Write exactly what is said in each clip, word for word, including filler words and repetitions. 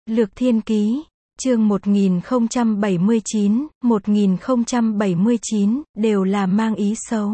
Lược Thiên Ký, chương một nghìn không trăm bảy mươi chín, một nghìn không trăm bảy mươi chín, đều là mang ý xấu.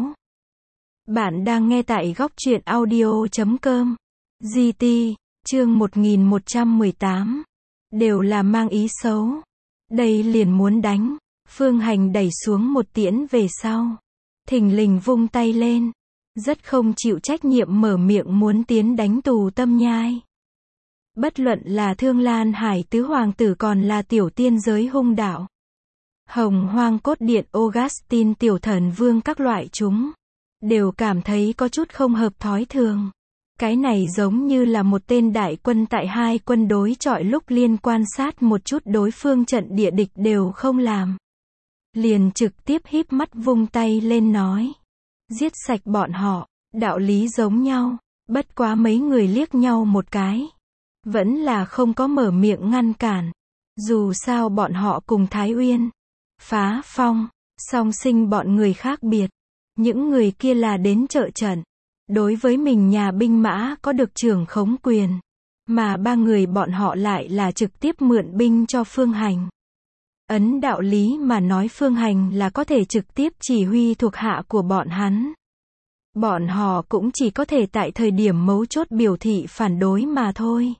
Bạn đang nghe tại góc truyện audio chấm com. giê tê, chương một nghìn một trăm mười tám. Đều là mang ý xấu. Đây liền muốn đánh. Phương Hành đẩy xuống một tiễn về sau. Thình lình vung tay lên. Rất không chịu trách nhiệm mở miệng muốn tiến đánh Tù Tâm Nhai. Bất luận là Thương Lan Hải tứ hoàng tử còn là tiểu tiên giới hung đạo. Hồng Hoang Cốt Điện Augustine tiểu thần vương các loại chúng. Đều cảm thấy có chút không hợp thói thường. Cái này giống như là một tên đại quân tại hai quân đối chọi lúc liên quan sát một chút đối phương trận địa địch đều không làm. Liền trực tiếp híp mắt vung tay lên nói. Giết sạch bọn họ, đạo lý giống nhau, bất quá mấy người liếc nhau một cái. Vẫn là không có mở miệng ngăn cản. Dù sao bọn họ cùng Thái Uyên, Phá Phong, song sinh bọn người khác biệt. Những người kia là đến trợ trận. Đối với mình nhà binh mã có được trưởng khống quyền. Mà ba người bọn họ lại là trực tiếp mượn binh cho Phương Hành. Ấn đạo lý mà nói Phương Hành là có thể trực tiếp chỉ huy thuộc hạ của bọn hắn. Bọn họ cũng chỉ có thể tại thời điểm mấu chốt biểu thị phản đối mà thôi.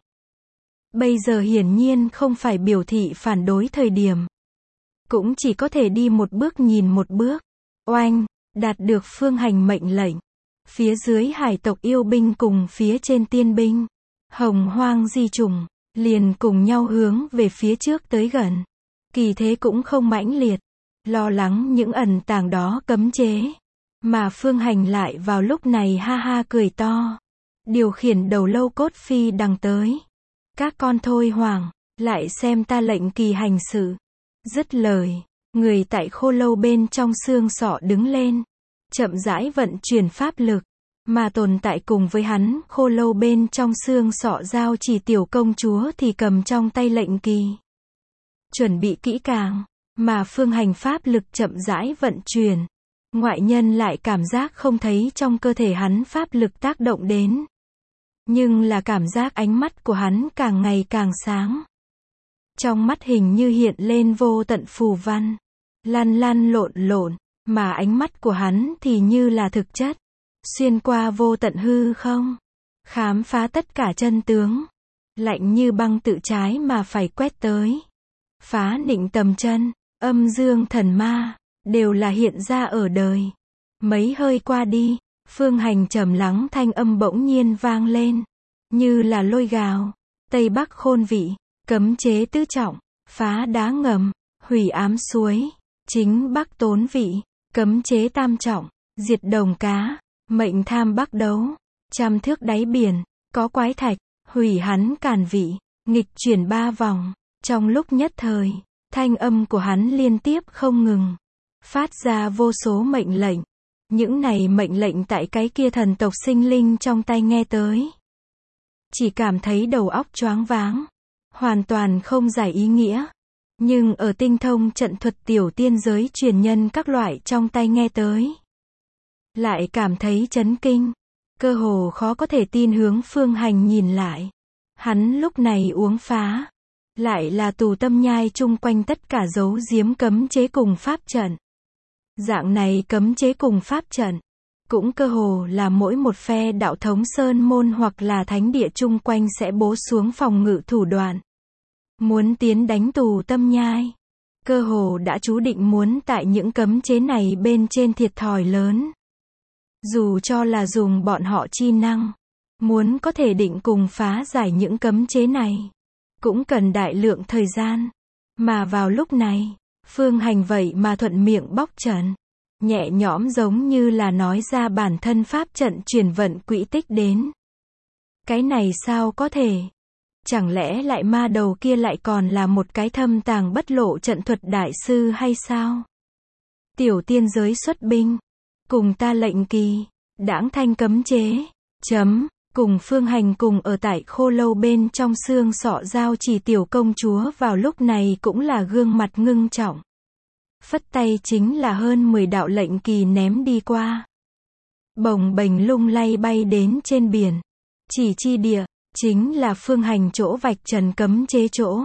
Bây giờ hiển nhiên không phải biểu thị phản đối thời điểm. Cũng chỉ có thể đi một bước nhìn một bước. Oanh, đạt được Phương Hành mệnh lệnh. Phía dưới hải tộc yêu binh cùng phía trên tiên binh. Hồng Hoang di chủng, liền cùng nhau hướng về phía trước tới gần. Kỳ thế cũng không mãnh liệt. Lo lắng những ẩn tàng đó cấm chế. Mà Phương Hành lại vào lúc này ha ha cười to. Điều khiển đầu lâu cốt phi đằng tới. Các con thôi hoàng, lại xem ta lệnh kỳ hành sự. Dứt lời, người tại khô lâu bên trong xương sọ đứng lên. Chậm rãi vận chuyển pháp lực. Mà tồn tại cùng với hắn, khô lâu bên trong xương sọ giao chỉ tiểu công chúa thì cầm trong tay lệnh kỳ. Chuẩn bị kỹ càng, mà Phương Hành pháp lực chậm rãi vận chuyển. Ngoại nhân lại cảm giác không thấy trong cơ thể hắn pháp lực tác động đến. Nhưng là cảm giác ánh mắt của hắn càng ngày càng sáng. Trong mắt hình như hiện lên vô tận phù văn. Lăn lăn lộn lộn, mà ánh mắt của hắn thì như là thực chất. Xuyên qua vô tận hư không. Khám phá tất cả chân tướng. Lạnh như băng tự trái mà phải quét tới. Phá định tầm chân, âm dương thần ma, đều là hiện ra ở đời. Mấy hơi qua đi, Phương Hành trầm lắng thanh âm bỗng nhiên vang lên. Như là lôi gào, Tây Bắc khôn vị, cấm chế tứ trọng, phá đá ngầm, hủy ám suối, chính Bắc tốn vị, cấm chế tam trọng, diệt đồng cá, mệnh tham Bắc đấu, trăm thước đáy biển, có quái thạch, hủy hắn càn vị, nghịch chuyển ba vòng. Trong lúc nhất thời, thanh âm của hắn liên tiếp không ngừng, phát ra vô số mệnh lệnh. Những này mệnh lệnh tại cái kia thần tộc sinh linh trong tay nghe tới. Chỉ cảm thấy đầu óc choáng váng, hoàn toàn không giải ý nghĩa. Nhưng ở tinh thông trận thuật tiểu tiên giới truyền nhân các loại trong tay nghe tới. Lại cảm thấy chấn kinh, cơ hồ khó có thể tin hướng Phương Hành nhìn lại. Hắn lúc này uống phá. Lại là Tù Tâm Nhai chung quanh tất cả dấu giếm cấm chế cùng pháp trận. Dạng này cấm chế cùng pháp trận, cũng cơ hồ là mỗi một phe đạo thống sơn môn hoặc là thánh địa chung quanh sẽ bố xuống phòng ngự thủ đoạn. Muốn tiến đánh Tù Tâm Nhai, cơ hồ đã chú định muốn tại những cấm chế này bên trên thiệt thòi lớn. Dù cho là dùng bọn họ chi năng, muốn có thể định cùng phá giải những cấm chế này. Cũng cần đại lượng thời gian. Mà vào lúc này, Phương Hành vậy mà thuận miệng bóc trần. Nhẹ nhõm giống như là nói ra bản thân pháp trận chuyển vận quỹ tích đến. Cái này sao có thể? Chẳng lẽ lại ma đầu kia lại còn là một cái thâm tàng bất lộ trận thuật đại sư hay sao? Tiểu tiên giới xuất binh. Cùng ta lệnh kỳ. Đãng thanh cấm chế. Chấm. Cùng Phương Hành cùng ở tại khô lâu bên trong xương sọ giao chỉ tiểu công chúa vào lúc này cũng là gương mặt ngưng trọng. Phất tay chính là hơn mười đạo lệnh kỳ ném đi qua. Bồng bềnh lung lay bay đến trên biển. Chỉ chi địa, Chính là phương hành chỗ vạch trần cấm chế chỗ.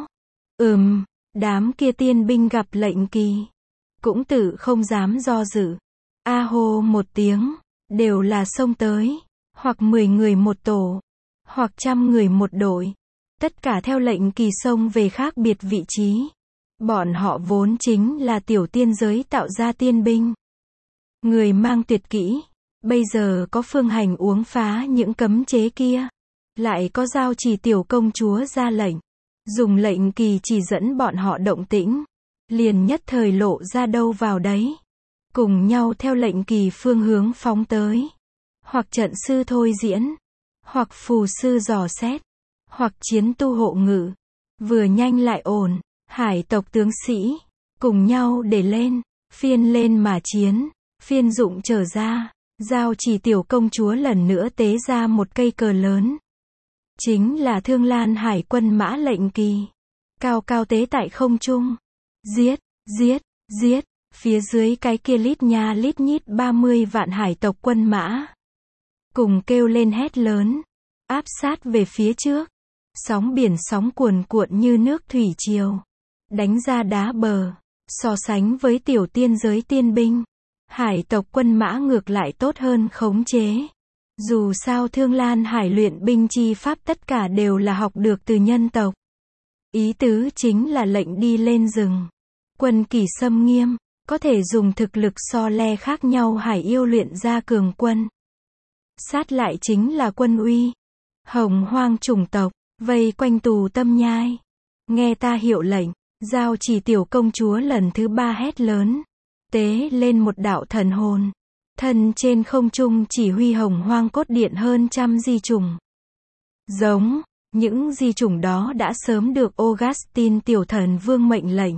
Ừm, đám kia tiên binh gặp lệnh kỳ. Cũng tự không dám do dự. A hô một tiếng, đều là xông tới. Hoặc mười người một tổ. Hoặc trăm người một đội. Tất cả theo lệnh kỳ xông về khác biệt vị trí. Bọn họ vốn chính là tiểu tiên giới tạo ra tiên binh. Người mang tuyệt kỹ. Bây giờ có phương hành uống phá những cấm chế kia. Lại có giao chỉ tiểu công chúa ra lệnh. Dùng lệnh kỳ chỉ dẫn bọn họ động tĩnh. Liền nhất thời lộ ra đâu vào đấy. Cùng nhau theo lệnh kỳ phương hướng phóng tới. Hoặc trận sư thôi diễn. Hoặc phù sư dò xét. Hoặc chiến tu hộ ngự. Vừa nhanh lại ổn. Hải tộc tướng sĩ. Cùng nhau để lên. Phiên lên mà chiến. Phiên dụng trở ra. Giao chỉ tiểu công chúa lần nữa tế ra một cây cờ lớn. Chính là Thương Lan Hải quân mã lệnh kỳ. Cao cao tế tại không trung. Giết, giết, giết. Phía dưới cái kia lít nha lít nhít ba mươi vạn hải tộc quân mã. Cùng kêu lên hét lớn. Áp sát về phía trước. Sóng biển sóng cuồn cuộn như nước thủy triều. Đánh ra đá bờ. So sánh với tiểu tiên giới tiên binh. Hải tộc quân mã ngược lại tốt hơn khống chế. Dù sao Thương Lan Hải luyện binh chi pháp tất cả đều là học được từ nhân tộc. Ý tứ chính là lệnh đi lên rừng. Quân kỷ xâm nghiêm. Có thể dùng thực lực so le khác nhau hải yêu luyện ra cường quân. Sát lại chính là quân uy. Hồng hoang chủng tộc. Vây quanh tù tâm nhai. Nghe ta hiệu lệnh. Giao chỉ tiểu công chúa lần thứ ba hét lớn. Tế lên một đạo thần hồn. Thân trên không trung chỉ huy hồng hoang cốt điện hơn trăm di chủng. Giống, những di chủng đó đã sớm được Augustine tiểu thần vương mệnh lệnh.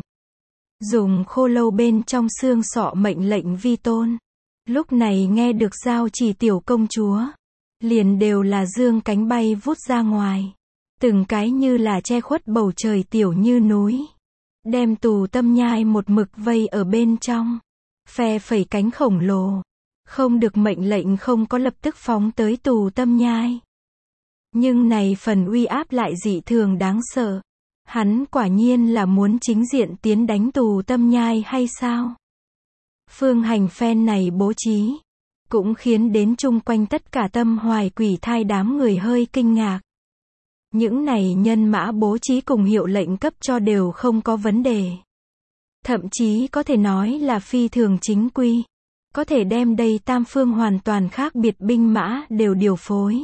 Dùng khô lâu bên trong xương sọ mệnh lệnh vi tôn. Lúc này nghe được giao chỉ tiểu công chúa. Liền đều là dương cánh bay vút ra ngoài. Từng cái như là che khuất bầu trời tiểu như núi. Đem tù tâm nhai một mực vây ở bên trong. Phe phẩy cánh khổng lồ. Không được mệnh lệnh không có lập tức phóng tới tù tâm nhai. Nhưng này phần uy áp lại dị thường đáng sợ. Hắn quả nhiên là muốn chính diện tiến đánh tù tâm nhai hay sao? Phương hành phen này bố trí. Cũng khiến đến chung quanh tất cả tâm hoài quỷ thai đám người hơi kinh ngạc. Những này nhân mã bố trí cùng hiệu lệnh cấp cho đều không có vấn đề. Thậm chí có thể nói là phi thường chính quy. Có thể đem đây tam phương hoàn toàn khác biệt binh mã đều điều phối.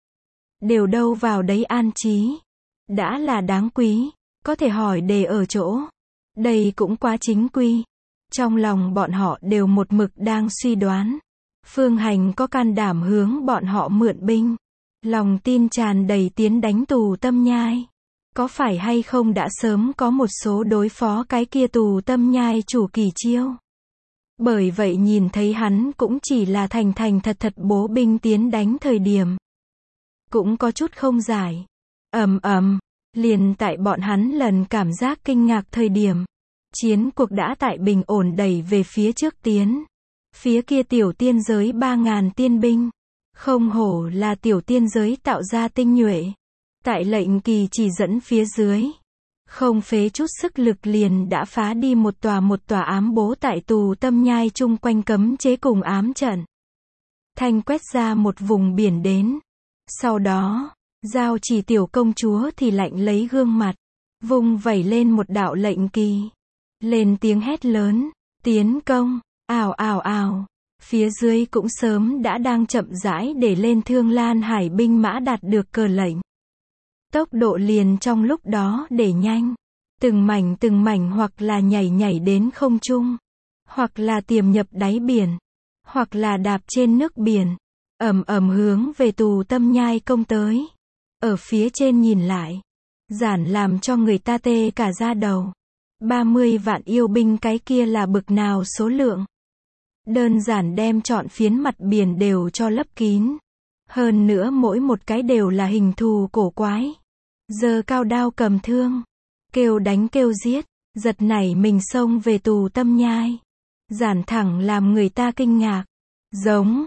Đều đâu vào đấy an trí. Đã là đáng quý. Có thể hỏi đề ở chỗ. Đây cũng quá chính quy. Trong lòng bọn họ đều một mực đang suy đoán. Phương hành có can đảm hướng bọn họ mượn binh. Lòng tin tràn đầy tiến đánh tù tâm nhai. Có phải hay không đã sớm có một số đối phó cái kia tù tâm nhai chủ kỳ chiêu. Bởi vậy nhìn thấy hắn cũng chỉ là thành thành thật thật bố binh tiến đánh thời điểm. Cũng có chút không giải. Ầm ầm, liền tại bọn hắn lần cảm giác kinh ngạc thời điểm. Chiến cuộc đã tại bình ổn đẩy về phía trước tiến. Phía kia tiểu tiên giới ba ngàn tiên binh. Không hổ là tiểu tiên giới tạo ra tinh nhuệ. Tại lệnh kỳ chỉ dẫn phía dưới. Không phế chút sức lực liền đã phá đi một tòa một tòa ám bố tại tù tâm nhai chung quanh cấm chế cùng ám trận. Thanh quét ra một vùng biển đến. Sau đó, giao chỉ tiểu công chúa thì lạnh lấy gương mặt. Vùng vẩy lên một đạo lệnh kỳ. Lên tiếng hét lớn. Tiến công. Ào ào ào. Phía dưới cũng sớm đã đang chậm rãi để lên Thương Lan Hải binh mã đạt được cờ lệnh. Tốc độ liền trong lúc đó để nhanh. Từng mảnh từng mảnh hoặc là nhảy nhảy đến không trung. Hoặc là tiềm nhập đáy biển. Hoặc là đạp trên nước biển. Ầm ầm hướng về tù tâm nhai công tới. Ở phía trên nhìn lại. Giản làm cho người ta tê cả da đầu. ba mươi vạn yêu binh cái kia là bực nào số lượng. Đơn giản đem trọn phiến mặt biển đều cho lấp kín. Hơn nữa mỗi một cái đều là hình thù cổ quái. Giơ cao đao cầm thương. Kêu đánh kêu giết. Giật nảy mình xông về tù tâm nhai. Giản thẳng làm người ta kinh ngạc. Giống.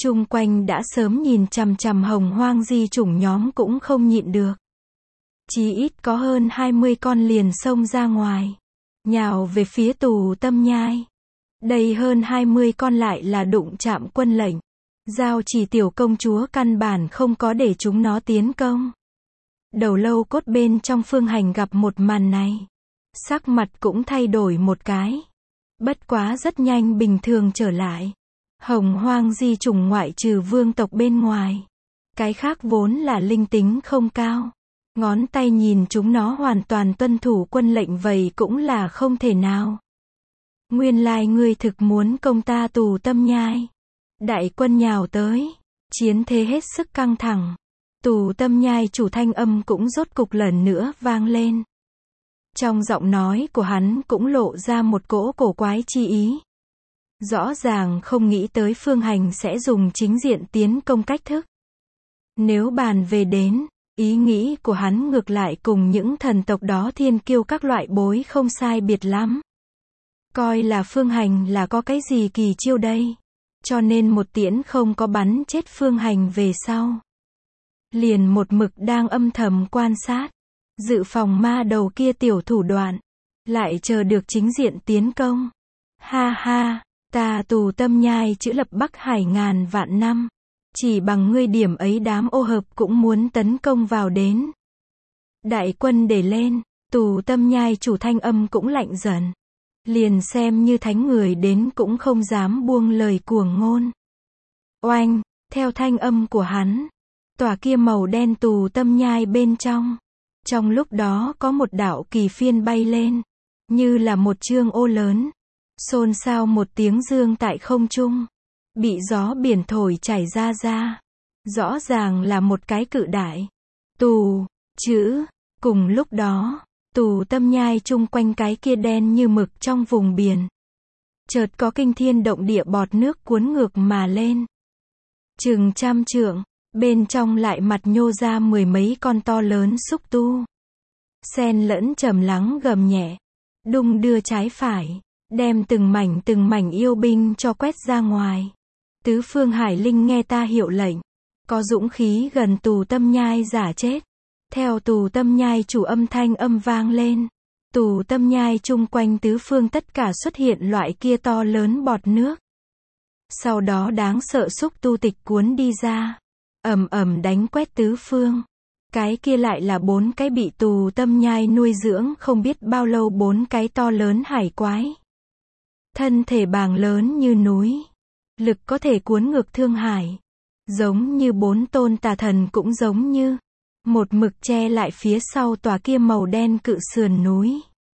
Chung quanh đã sớm nhìn chằm chằm Hồng Hoang di chủng nhóm cũng không nhịn được. Chí ít có hơn hai mươi con liền xông ra ngoài, nhào về phía Tù Tâm Nhai. Đây hơn hai mươi con lại là đụng chạm quân lệnh. Giao Chỉ tiểu công chúa căn bản không có để chúng nó tiến công. Đầu lâu cốt bên trong Phương Hành gặp một màn này, sắc mặt cũng thay đổi một cái. Bất quá rất nhanh bình thường trở lại. Hồng Hoang di chủng ngoại trừ vương tộc bên ngoài, cái khác vốn là linh tính không cao. Ngón tay nhìn chúng nó hoàn toàn tuân thủ quân lệnh vậy cũng là không thể nào. Nguyên lai ngươi thực muốn công ta Tù Tâm Nhai. Đại quân nhào tới, chiến thế hết sức căng thẳng. Tù Tâm Nhai chủ thanh âm cũng rốt cục lần nữa vang lên. Trong giọng nói của hắn cũng lộ ra một cỗ cổ quái chi ý. Rõ ràng không nghĩ tới Phương Hành sẽ dùng chính diện tiến công cách thức. Nếu bàn về đến, ý nghĩ của hắn ngược lại cùng những thần tộc đó thiên kiêu các loại bối không sai biệt lắm. Coi là Phương Hành là có cái gì kỳ chiêu đây. Cho nên một tiễn không có bắn chết Phương Hành về sau. Liền một mực đang âm thầm quan sát. Dự phòng ma đầu kia tiểu thủ đoạn. Lại chờ được chính diện tiến công. Ha ha, ta Tù Tâm Nhai chữ lập Bắc Hải ngàn vạn năm. Chỉ bằng ngươi điểm ấy đám ô hợp cũng muốn tấn công vào đến. Đại quân để lên, Tù Tâm Nhai chủ thanh âm cũng lạnh dần. Liền xem như thánh người đến cũng không dám buông lời cuồng ngôn. Oanh, theo thanh âm của hắn, tòa kia màu đen Tù Tâm Nhai bên trong. Trong lúc đó có một đạo kỳ phiên bay lên, như là một chương ô lớn. Xôn xao một tiếng dương tại không trung. Bị gió biển thổi chảy ra ra. Rõ ràng là một cái cự đại. Tù, chữ, cùng lúc đó. Tù Tâm Nhai chung quanh cái kia đen như mực trong vùng biển. Chợt có kinh thiên động địa bọt nước cuốn ngược mà lên. Chừng trăm trượng, bên trong lại mặt nhô ra mười mấy con to lớn xúc tu. Xen lẫn trầm lắng gầm nhẹ, đung đưa trái phải, đem từng mảnh từng mảnh yêu binh cho quét ra ngoài. Tứ phương hải linh nghe ta hiệu lệnh, có dũng khí gần Tù Tâm Nhai giả chết. Theo Tù Tâm Nhai chủ âm thanh âm vang lên, Tù Tâm Nhai chung quanh tứ phương tất cả xuất hiện loại kia to lớn bọt nước. Sau đó đáng sợ xúc tu tịch cuốn đi ra, ầm ầm đánh quét tứ phương. Cái kia lại là bốn cái bị Tù Tâm Nhai nuôi dưỡng không biết bao lâu bốn cái to lớn hải quái. Thân thể bàng lớn như núi, lực có thể cuốn ngược thương hải. Giống như bốn tôn tà thần cũng giống như một mực che lại phía sau tòa kia màu đen cự sườn núi.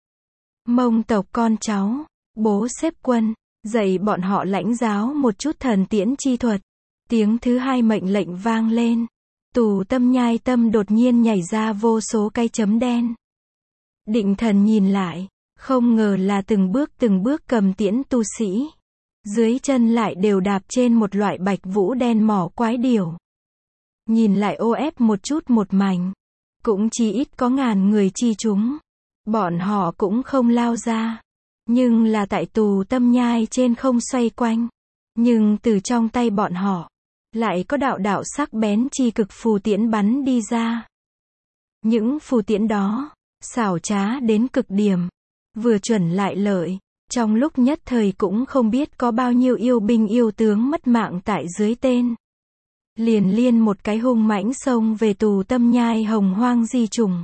Mông tộc con cháu, bố xếp quân, dạy bọn họ lãnh giáo một chút thần tiễn chi thuật. Tiếng thứ hai mệnh lệnh vang lên. Tù Tâm Nhai tâm đột nhiên nhảy ra vô số cái chấm đen. Định thần nhìn lại, không ngờ là từng bước từng bước cầm tiễn tu sĩ. Dưới chân lại đều đạp trên một loại bạch vũ đen mỏ quái điểu. Nhìn lại ô ép một chút một mảnh. Cũng chỉ ít có ngàn người chi chúng. Bọn họ cũng không lao ra. Nhưng là tại Tù Tâm Nhai trên không xoay quanh. Nhưng từ trong tay bọn họ, lại có đạo đạo sắc bén chi cực phù tiễn bắn đi ra. Những phù tiễn đó, xảo trá đến cực điểm. Vừa chuẩn lại lợi. Trong lúc nhất thời cũng không biết có bao nhiêu yêu binh yêu tướng mất mạng tại dưới tên. Liền liên một cái hung mãnh xông về Tù Tâm Nhai Hồng Hoang di chủng.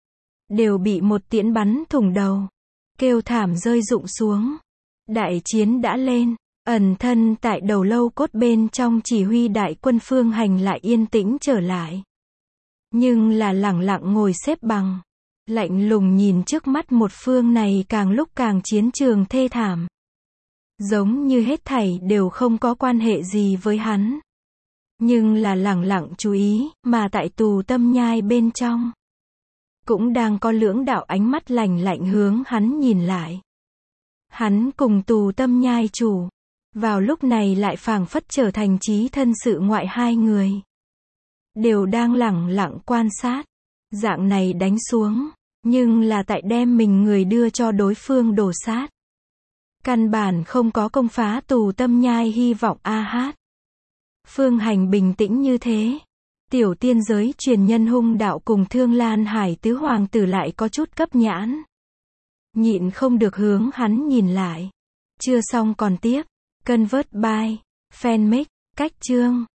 Đều bị một tiễn bắn thủng đầu. Kêu thảm rơi rụng xuống. Đại chiến đã lên. Ẩn thân tại đầu lâu cốt bên trong chỉ huy đại quân Phương Hành lại yên tĩnh trở lại. Nhưng là lẳng lặng ngồi xếp bằng. Lạnh lùng nhìn trước mắt một phương này càng lúc càng chiến trường thê thảm. Giống như hết thảy đều không có quan hệ gì với hắn. Nhưng là lẳng lặng chú ý, mà tại Tù Tâm Nhai bên trong. Cũng đang có lưỡng đạo ánh mắt lạnh lạnh hướng hắn nhìn lại. Hắn cùng Tù Tâm Nhai chủ. Vào lúc này lại phảng phất trở thành chí thân sự ngoại hai người. Đều đang lẳng lặng quan sát. Dạng này đánh xuống. Nhưng là tại đem mình người đưa cho đối phương đổ sát. Căn bản không có công phá Tù Tâm Nhai hy vọng a hát. Phương Hành bình tĩnh như thế. Tiểu tiên giới truyền nhân hung đạo cùng Thương Lan Hải tứ hoàng tử lại có chút cấp nhãn. Nhịn không được hướng hắn nhìn lại. Chưa xong còn tiếp. Convert by Fanmake. Cách chương